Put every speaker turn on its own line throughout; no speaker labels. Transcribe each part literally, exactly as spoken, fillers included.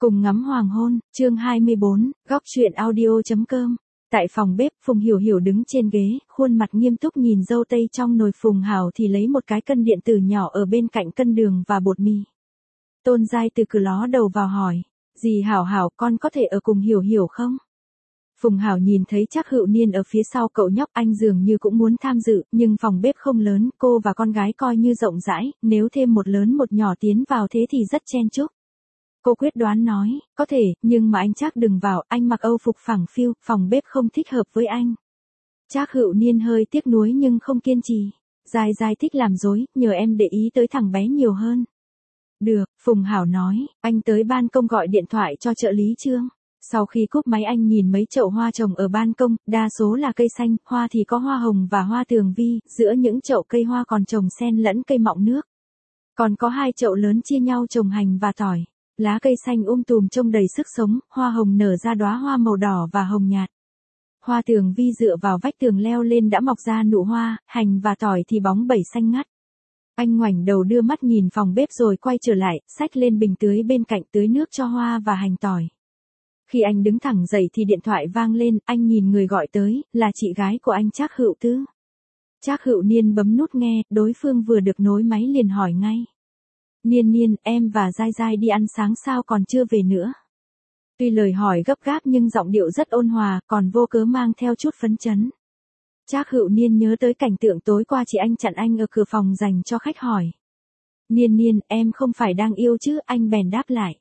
Cùng ngắm hoàng hôn, chương hai mươi bốn, góc truyện audio.com. Tại phòng bếp, Phùng Hiểu Hiểu đứng trên ghế, khuôn mặt nghiêm túc nhìn dâu tây trong nồi. Phùng Hảo thì lấy một cái cân điện tử nhỏ ở bên cạnh cân đường và bột mì. Tôn Giai từ cửa ló đầu vào hỏi, dì Hảo Hảo, con có thể ở cùng Hiểu Hiểu không? Phùng Hảo nhìn thấy Trác Hữu Niên ở phía sau cậu nhóc, anh dường như cũng muốn tham dự, nhưng phòng bếp không lớn, cô và con gái coi như rộng rãi, nếu thêm một lớn một nhỏ tiến vào thế thì rất chen chúc. Cô quyết đoán nói, có thể, nhưng mà anh Trác đừng vào, anh mặc Âu phục phẳng phiu, phòng bếp không thích hợp với anh. Trác Hữu Niên hơi tiếc nuối nhưng không kiên trì. Giai Giai thích làm dối, nhờ em để ý tới thằng bé nhiều hơn. Được, Phùng Hảo nói, anh tới ban công gọi điện thoại cho trợ lý Trương. Sau khi cúp máy anh nhìn mấy chậu hoa trồng ở ban công, đa số là cây xanh, hoa thì có hoa hồng và hoa tường vi, giữa những chậu cây hoa còn trồng xen lẫn cây mọng nước. Còn có hai chậu lớn chia nhau trồng hành và tỏi. Lá cây xanh um tùm trông đầy sức sống, hoa hồng nở ra đóa hoa màu đỏ và hồng nhạt. Hoa tường vi dựa vào vách tường leo lên đã mọc ra nụ hoa, hành và tỏi thì bóng bẩy xanh ngắt. Anh ngoảnh đầu đưa mắt nhìn phòng bếp rồi quay trở lại, xách lên bình tưới bên cạnh tưới nước cho hoa và hành tỏi. Khi anh đứng thẳng dậy thì điện thoại vang lên, anh nhìn người gọi tới, là chị gái của anh Trác Hữu Tư. Trác Hữu Niên bấm nút nghe, đối phương vừa được nối máy liền hỏi ngay. Niên Niên, em và Giai Giai đi ăn sáng sao còn chưa về nữa? Tuy lời hỏi gấp gáp nhưng giọng điệu rất ôn hòa, còn vô cớ mang theo chút phấn chấn. Trác Hữu Niên nhớ tới cảnh tượng tối qua chị anh chặn anh ở cửa phòng dành cho khách hỏi. Niên Niên, em không phải đang yêu chứ? Anh bèn đáp lại.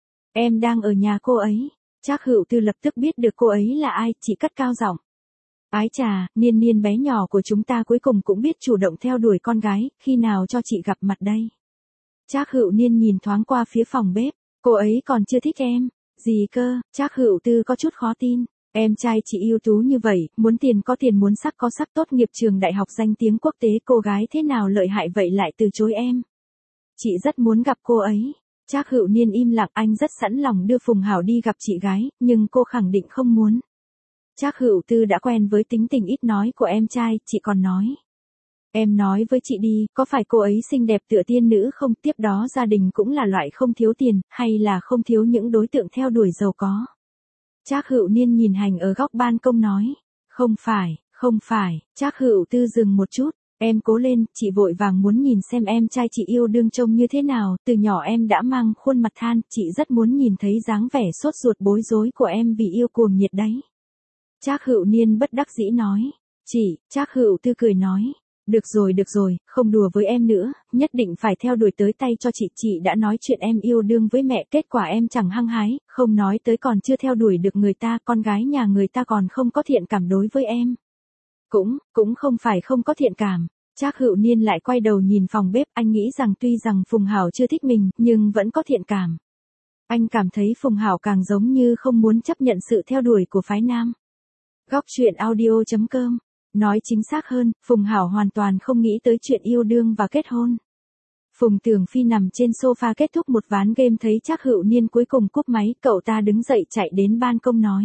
Em đang ở nhà cô ấy. Trác Hữu Tư lập tức biết được cô ấy là ai, chị cất cao giọng. Ái chà, Niên Niên bé nhỏ của chúng ta cuối cùng cũng biết chủ động theo đuổi con gái, khi nào cho chị gặp mặt đây? Trác Hữu Niên nhìn thoáng qua phía phòng bếp, cô ấy còn chưa thích em. Gì cơ? Trác Hữu Tư có chút khó tin. Em trai chị ưu tú như vậy, muốn tiền có tiền muốn sắc có sắc, tốt nghiệp trường đại học danh tiếng quốc tế, cô gái thế nào lợi hại vậy lại từ chối em? Chị rất muốn gặp cô ấy. Trác Hữu Niên im lặng, anh rất sẵn lòng đưa Phùng Hảo đi gặp chị gái, nhưng cô khẳng định không muốn. Trác Hữu Tư đã quen với tính tình ít nói của em trai, chị còn nói. Em nói với chị đi, có phải cô ấy xinh đẹp tựa tiên nữ không? Tiếp đó gia đình cũng là loại không thiếu tiền, hay là không thiếu những đối tượng theo đuổi giàu có? Trác Hữu Niên nhìn hành ở góc ban công nói. Không phải, không phải. Trác Hữu Tư dừng một chút. Em cố lên, chị vội vàng muốn nhìn xem em trai chị yêu đương trông như thế nào, từ nhỏ em đã mang khuôn mặt than, chị rất muốn nhìn thấy dáng vẻ sốt ruột bối rối của em vì yêu cuồng nhiệt đấy. Trác Hữu Niên bất đắc dĩ nói. Chị, Trác Hữu Tư cười nói. Được rồi được rồi, không đùa với em nữa, nhất định phải theo đuổi tới tay cho chị. Chị đã nói chuyện em yêu đương với mẹ, kết quả em chẳng hăng hái, không nói tới còn chưa theo đuổi được người ta, con gái nhà người ta còn không có thiện cảm đối với em. Cũng, cũng không phải không có thiện cảm. Trác Hữu Niên lại quay đầu nhìn phòng bếp, anh nghĩ rằng tuy rằng Phùng Hảo chưa thích mình, nhưng vẫn có thiện cảm. Anh cảm thấy Phùng Hảo càng giống như không muốn chấp nhận sự theo đuổi của phái nam. Góc truyện audio.com. Nói chính xác hơn, Phùng Hảo hoàn toàn không nghĩ tới chuyện yêu đương và kết hôn. Phùng Tường Phi nằm trên sofa kết thúc một ván game thấy Trác Hữu Niên cuối cùng cúp máy, cậu ta đứng dậy chạy đến ban công nói.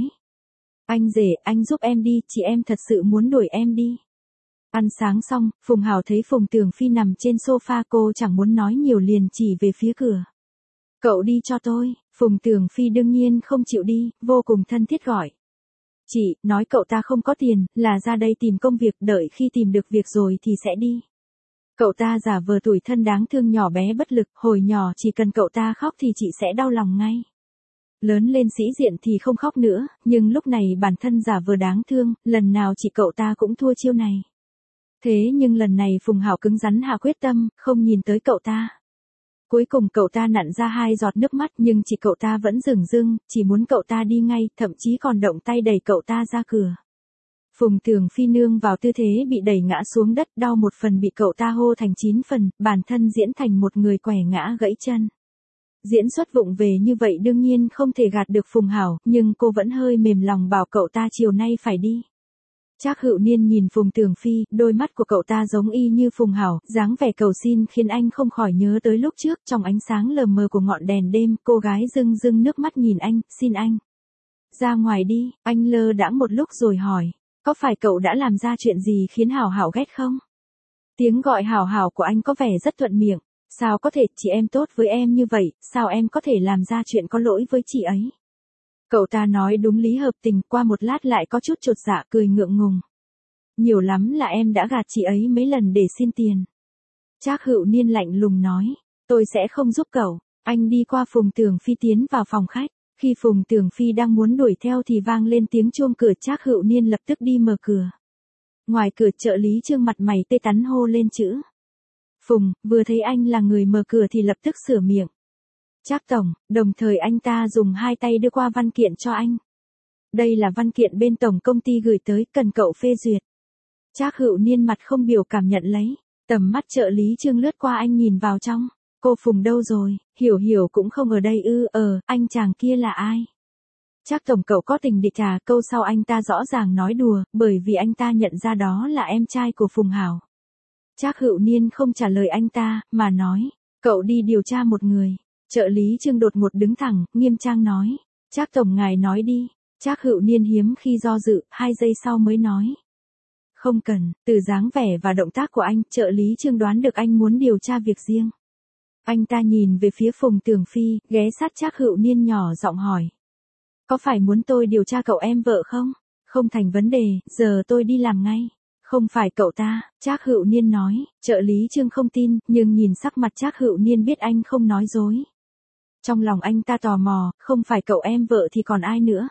Anh rể, anh giúp em đi, chị em thật sự muốn đuổi em đi. Ăn sáng xong, Phùng Hảo thấy Phùng Tường Phi nằm trên sofa, cô chẳng muốn nói nhiều liền chỉ về phía cửa. Cậu đi cho tôi. Phùng Tường Phi đương nhiên không chịu đi, vô cùng thân thiết gọi. Chị, nói cậu ta không có tiền, là ra đây tìm công việc, đợi khi tìm được việc rồi thì sẽ đi. Cậu ta giả vờ tủi thân đáng thương nhỏ bé bất lực, hồi nhỏ chỉ cần cậu ta khóc thì chị sẽ đau lòng ngay. Lớn lên sĩ diện thì không khóc nữa, nhưng lúc này bản thân giả vờ đáng thương, lần nào chị cậu ta cũng thua chiêu này. Thế nhưng lần này Phùng Hảo cứng rắn hạ quyết tâm, không nhìn tới cậu ta. Cuối cùng cậu ta nặn ra hai giọt nước mắt nhưng chị cậu ta vẫn dửng dưng, chỉ muốn cậu ta đi ngay, thậm chí còn động tay đẩy cậu ta ra cửa. Phùng Tường Phi nương vào tư thế bị đẩy ngã xuống đất, đau một phần bị cậu ta hô thành chín phần, bản thân diễn thành một người quẻ ngã gãy chân. Diễn xuất vụng về như vậy đương nhiên không thể gạt được Phùng Hảo, nhưng cô vẫn hơi mềm lòng bảo cậu ta chiều nay phải đi. Trác Hữu Niên nhìn Phùng Tường Phi, đôi mắt của cậu ta giống y như Phùng Hảo, dáng vẻ cầu xin khiến anh không khỏi nhớ tới lúc trước, trong ánh sáng lờ mờ của ngọn đèn đêm, cô gái rưng rưng nước mắt nhìn anh, xin anh. Ra ngoài đi, anh lơ đãng một lúc rồi hỏi, có phải cậu đã làm ra chuyện gì khiến Hảo Hảo ghét không? Tiếng gọi Hảo Hảo của anh có vẻ rất thuận miệng, Sao có thể, chị em tốt với em như vậy, sao em có thể làm ra chuyện có lỗi với chị ấy? Cậu ta nói đúng lý hợp tình, qua một lát lại có chút chột dạ cười ngượng ngùng. Nhiều lắm là em đã gạt chị ấy mấy lần để xin tiền. Trác Hữu Niên lạnh lùng nói, tôi sẽ không giúp cậu. Anh đi qua Phùng Tường Phi tiến vào phòng khách. Khi Phùng Tường Phi đang muốn đuổi theo thì vang lên tiếng chuông cửa, Trác Hữu Niên lập tức đi mở cửa. Ngoài cửa trợ lý Trương mặt mày tê tắn hô lên chữ. Phùng, vừa thấy anh là người mở cửa thì lập tức sửa miệng. Trác tổng, đồng thời anh ta dùng hai tay đưa qua văn kiện cho anh. Đây là văn kiện bên tổng công ty gửi tới, cần cậu phê duyệt. Trác Hữu Niên mặt không biểu cảm nhận lấy, tầm mắt trợ lý Trương lướt qua anh nhìn vào trong. Cô Phùng đâu rồi, Hiểu Hiểu cũng không ở đây ư, ờ, anh chàng kia là ai? Trác tổng cậu có tình địch à, câu sau anh ta rõ ràng nói đùa, bởi vì anh ta nhận ra đó là em trai của Phùng Hảo. Trác Hữu Niên không trả lời anh ta, mà nói, cậu đi điều tra một người. Trợ lý Trương đột ngột đứng thẳng, nghiêm trang nói, Trác tổng ngài nói đi. Trác Hữu Niên hiếm khi do dự, hai giây sau mới nói. Không cần, từ dáng vẻ và động tác của anh, trợ lý Trương đoán được anh muốn điều tra việc riêng. Anh ta nhìn về phía Phùng Tường Phi, ghé sát Trác Hữu Niên nhỏ giọng hỏi. Có phải muốn tôi điều tra cậu em vợ không? Không thành vấn đề, giờ tôi đi làm ngay. Không phải cậu ta, Trác Hữu Niên nói, trợ lý Trương không tin, nhưng nhìn sắc mặt Trác Hữu Niên biết anh không nói dối. Trong lòng anh ta tò mò, không phải cậu em vợ thì còn ai nữa?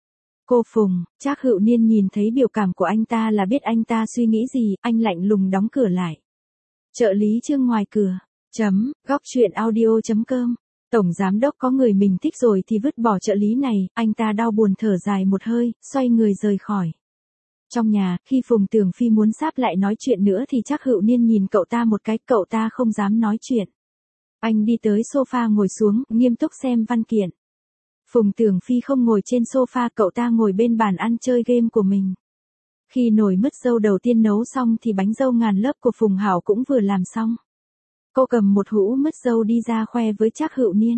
Cô Phùng, Trác Hữu Niên nhìn thấy biểu cảm của anh ta là biết anh ta suy nghĩ gì, anh lạnh lùng đóng cửa lại. Trợ lý Trương ngoài cửa, chấm, góc truyện audio chấm com. Tổng giám đốc có người mình thích rồi thì vứt bỏ trợ lý này, anh ta đau buồn thở dài một hơi, xoay người rời khỏi. Trong nhà, khi Phùng Tường Phi muốn sáp lại nói chuyện nữa thì Trác Hữu Niên nhìn cậu ta một cái, cậu ta không dám nói chuyện. Anh đi tới sofa ngồi xuống, nghiêm túc xem văn kiện. Phùng Tường Phi không ngồi trên sofa, cậu ta ngồi bên bàn ăn chơi game của mình. Khi nồi mứt dâu đầu tiên nấu xong thì bánh dâu ngàn lớp của Phùng Hảo cũng vừa làm xong. Cô cầm một hũ mứt dâu đi ra khoe với Trác Hữu Niên.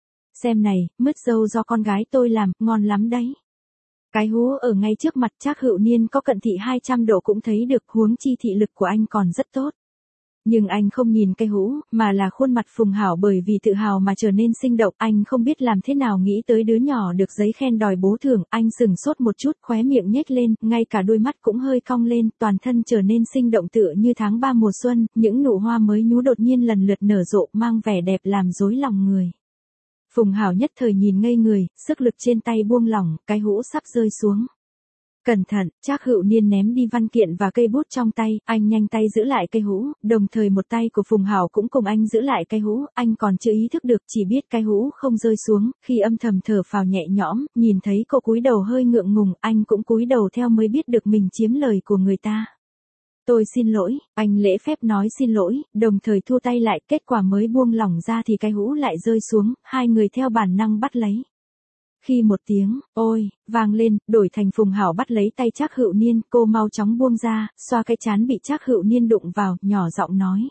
Xem này, mứt dâu do con gái tôi làm, ngon lắm đấy. Cái hũ ở ngay trước mặt Trác Hữu Niên có cận thị hai trăm độ cũng thấy được, huống chi thị lực của anh còn rất tốt. Nhưng anh không nhìn cái hũ, mà là khuôn mặt Phùng Hảo, bởi vì tự hào mà trở nên sinh động. Anh không biết làm thế nào nghĩ tới đứa nhỏ được giấy khen đòi bố thưởng, anh sừng sốt một chút, khóe miệng nhếch lên, ngay cả đôi mắt cũng hơi cong lên, toàn thân trở nên sinh động tựa như tháng ba mùa xuân, những nụ hoa mới nhú đột nhiên lần lượt nở rộ, mang vẻ đẹp làm rối lòng người. Phùng Hảo nhất thời nhìn ngây người, sức lực trên tay buông lỏng, cái hũ sắp rơi xuống. Cẩn thận, Trác Hữu Niên ném đi văn kiện và cây bút trong tay, anh nhanh tay giữ lại cây hũ, đồng thời một tay của Phùng Hảo cũng cùng anh giữ lại cây hũ, anh còn chưa ý thức được, chỉ biết cây hũ không rơi xuống, khi âm thầm thở phào nhẹ nhõm, nhìn thấy cô cúi đầu hơi ngượng ngùng, anh cũng cúi đầu theo mới biết được mình chiếm lời của người ta. Tôi xin lỗi, anh lễ phép nói xin lỗi, đồng thời thu tay lại, kết quả mới buông lỏng ra thì cây hũ lại rơi xuống, hai người theo bản năng bắt lấy. Khi một tiếng, ôi, vang lên, đổi thành Phùng Hảo bắt lấy tay Trác Hữu Niên, cô mau chóng buông ra, xoa cái trán bị Trác Hữu Niên đụng vào, nhỏ giọng nói.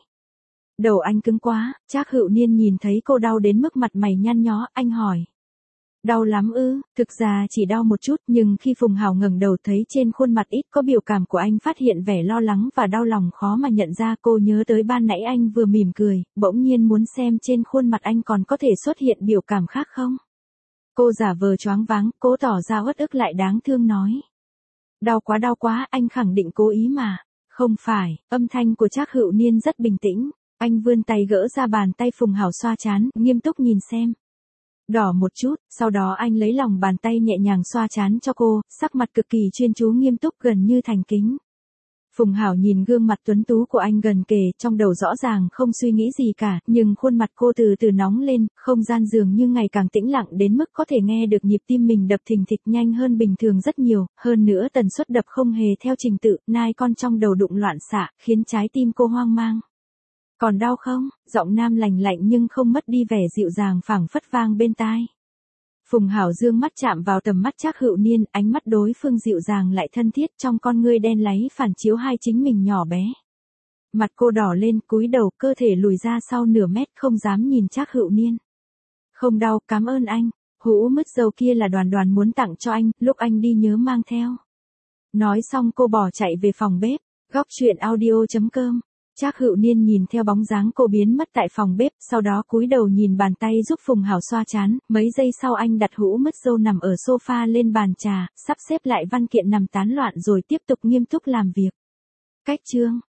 Đầu anh cứng quá, Trác Hữu Niên nhìn thấy cô đau đến mức mặt mày nhăn nhó, anh hỏi. Đau lắm ư, thực ra chỉ đau một chút, nhưng khi Phùng Hảo ngẩng đầu thấy trên khuôn mặt ít có biểu cảm của anh, phát hiện vẻ lo lắng và đau lòng khó mà nhận ra, cô nhớ tới ban nãy anh vừa mỉm cười, bỗng nhiên muốn xem trên khuôn mặt anh còn có thể xuất hiện biểu cảm khác không. Cô giả vờ choáng váng, cố tỏ ra uất ức lại đáng thương nói. Đau quá đau quá, anh khẳng định cố ý mà. Không phải, âm thanh của Trác Hữu Niên rất bình tĩnh. Anh vươn tay gỡ ra bàn tay Phùng Hảo xoa trán, nghiêm túc nhìn xem. Đỏ một chút, sau đó anh lấy lòng bàn tay nhẹ nhàng xoa trán cho cô, sắc mặt cực kỳ chuyên chú nghiêm túc gần như thành kính. Phùng Hảo nhìn gương mặt tuấn tú của anh gần kề, trong đầu rõ ràng không suy nghĩ gì cả, nhưng khuôn mặt cô từ từ nóng lên, không gian dường như ngày càng tĩnh lặng đến mức có thể nghe được nhịp tim mình đập thình thịch nhanh hơn bình thường rất nhiều, hơn nữa tần suất đập không hề theo trình tự, nai con trong đầu đụng loạn xạ, khiến trái tim cô hoang mang. Còn đau không? Giọng nam lành lạnh nhưng không mất đi vẻ dịu dàng phảng phất vang bên tai. Phùng Hảo dương mắt chạm vào tầm mắt Trác Hữu Niên, ánh mắt đối phương dịu dàng lại thân thiết, trong con ngươi đen láy phản chiếu hai chính mình nhỏ bé. Mặt cô đỏ lên, cúi đầu, cơ thể lùi ra sau nửa mét, không dám nhìn Trác Hữu Niên. Không đau, cảm ơn anh. Hũ mứt dâu kia là Đoàn Đoàn muốn tặng cho anh, lúc anh đi nhớ mang theo. Nói xong cô bỏ chạy về phòng bếp. Góc truyện audio chấm com Trác Hữu Niên nhìn theo bóng dáng cô biến mất tại phòng bếp, sau đó cúi đầu nhìn bàn tay giúp Phùng Hảo xoa trán, mấy giây sau anh đặt hũ mứt dâu nằm ở sofa lên bàn trà, sắp xếp lại văn kiện nằm tán loạn rồi tiếp tục nghiêm túc làm việc. Cách chương